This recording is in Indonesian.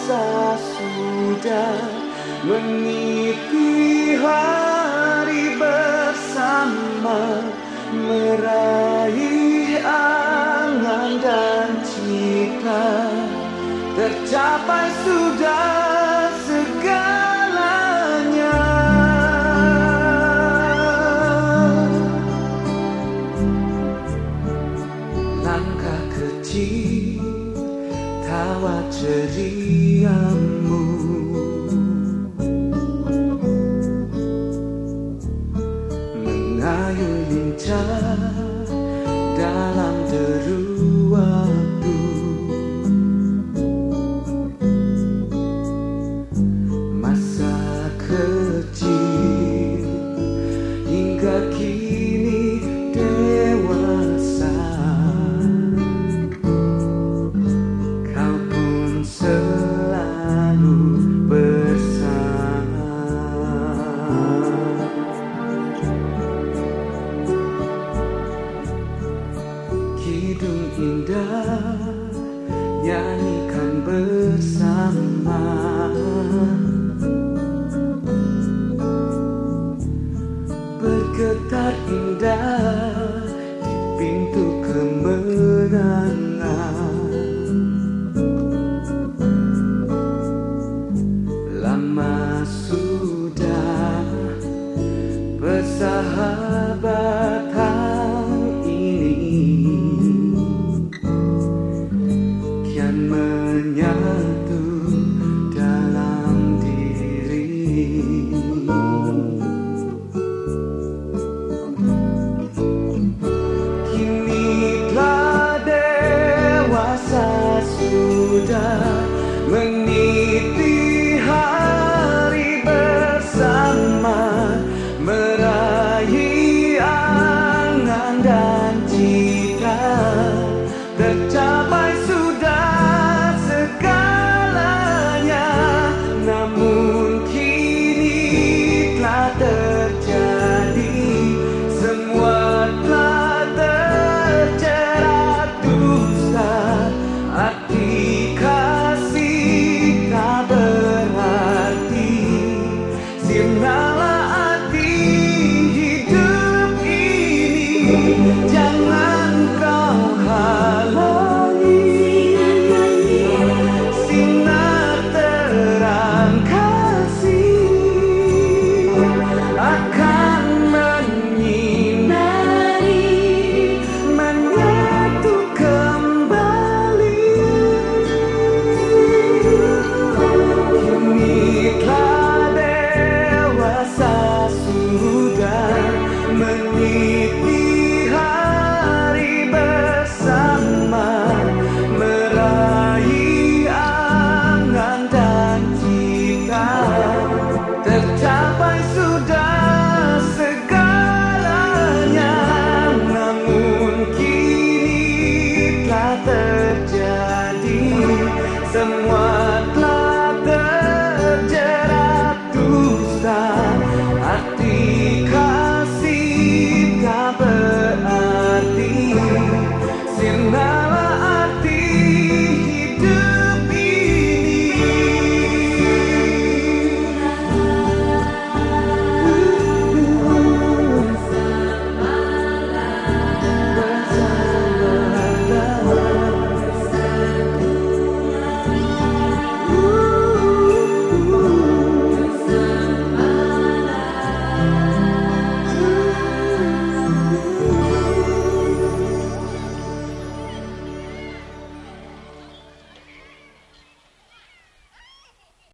dewasa sudah meniti hari bersama, meraih angan dan cita, tercapai sudah segalanya. Langkah kecil, tawa ceriamu, mengayun lincah dalam deru waktu. Masa kecil hingga kini dewasa, kau pun selalu bersama. Kidung indah nyanyikan bersama, bergetar indah di pintu kemenangan. Lama sudah persahabatan ini kian menyatu dalam diri. Kini telah dewasa sudah meniti